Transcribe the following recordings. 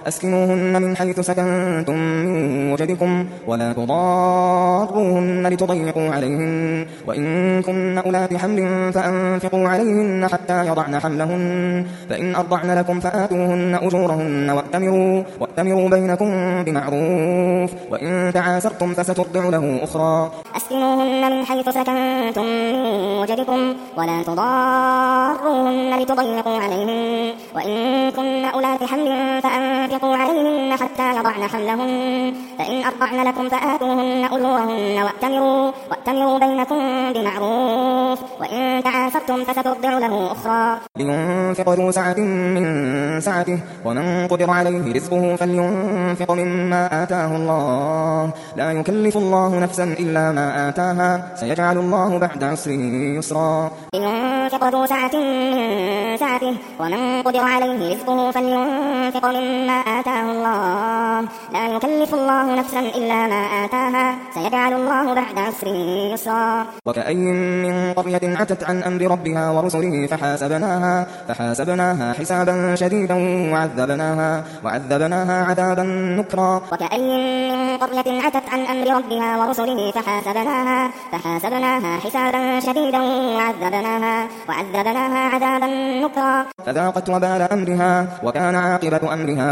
أسكنوهن من حيث سكنتم من وجدكم ولا تضاروهن لتضيقوا عليهن وإن كن أولات حمل فأنفقوا عليهن حتى يضعن حملهن فإن أرضعن لكم فآتوهن أجورهن وأتمروا بينكم بمعروف وإن تعاسرتم فسترضع له أخرى. أسكنوهن من حيث سكنتم من وجدكم ولا تضاروهن لتضيقوا عليهن وإن كن أولات حمل فأنفقوا عليهن حتى يضعن حملهن فإن أرضعن لكم فآتوهن أجورهن وأتمروا بينكم بمعروف وإن تعاسرتم فسترضع له أخرى. لينفق ذو سعة من سعته ومن قدر عليه رزقه فلينفق مما آتاه الله لا يكلف الله نفسا إلا ما آتاها سيجعل الله بعد عسر يسرا. لينفق ذو سعة من سعته ومن قدر عليه رزقه فلينفق مما آتاه الله لا يكلف الله نفسا إلا ما آتاها سيجعل الله بعد عسر يسرا. وكأي من قرية عتت عن أمر ربها ورسله فحاسبناها حسابا شديدا وعذبناها عذابا نكرا. وكأي من قرية عتت عن أمر ربها ورسله فحاسبناها حسابا شديدا وعذبناها عذابا نكرا. فذاقت وبال أمرها وكان عاقبة أمرها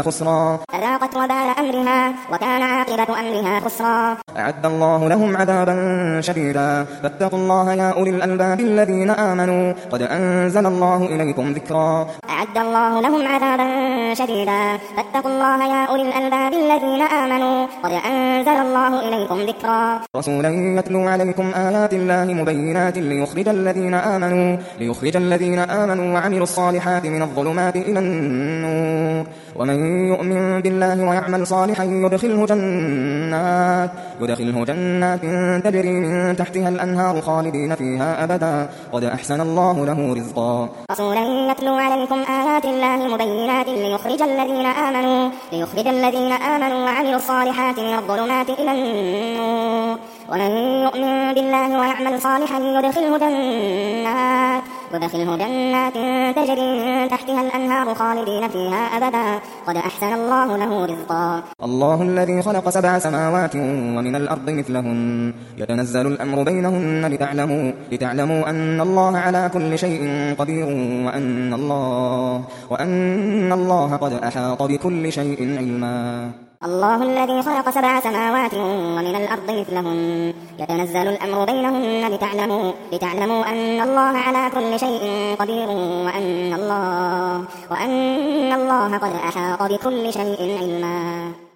خسرا. أعد الله لهم عذابا شديدا فاتقوا الله يا أولي الألباب الذين آمنوا قد أنزل الله إليكم ذكرا. أعد الله لهم عذابا شديدا فاتقوا الله يا أولي الألباب الذين آمنوا قد أنزل الله إليكم ذكرا. رسولا يتلو عليكم آيات الله مبينات ليخرج الذين آمنوا وعملوا الصالحات من الظلمات إلى النور ومن يؤمن بالله ويعمل صالحا يدخله جنات تجري من تحتها الأنهار خالدين فيها أبدا قد أحسن الله له رزقا. رسولا يتلو عليكم آيات الله مبينات ليخرج الذين آمنوا وعملوا الصالحات من الظلمات إلى النور ومن يؤمن بالله ويعمل صالحا يدخله جنات تجري من تحتها الأنهار خالدين فيها أبدا قد أحسن الله له رزقا. الله الذي خلق 7 سماوات ومن الأرض مثلهن يتنزل الأمر بينهن لتعلموا أن الله على كل شيء قدير وأن الله قد أحاط بكل شيء علما. الله الذي خلق 7 سماوات ومن الأرض مثلهن يتنزل الأمر بينهن لتعلموا أن الله على كل شيء قدير وأن الله قد أحاط بكل شيء علما.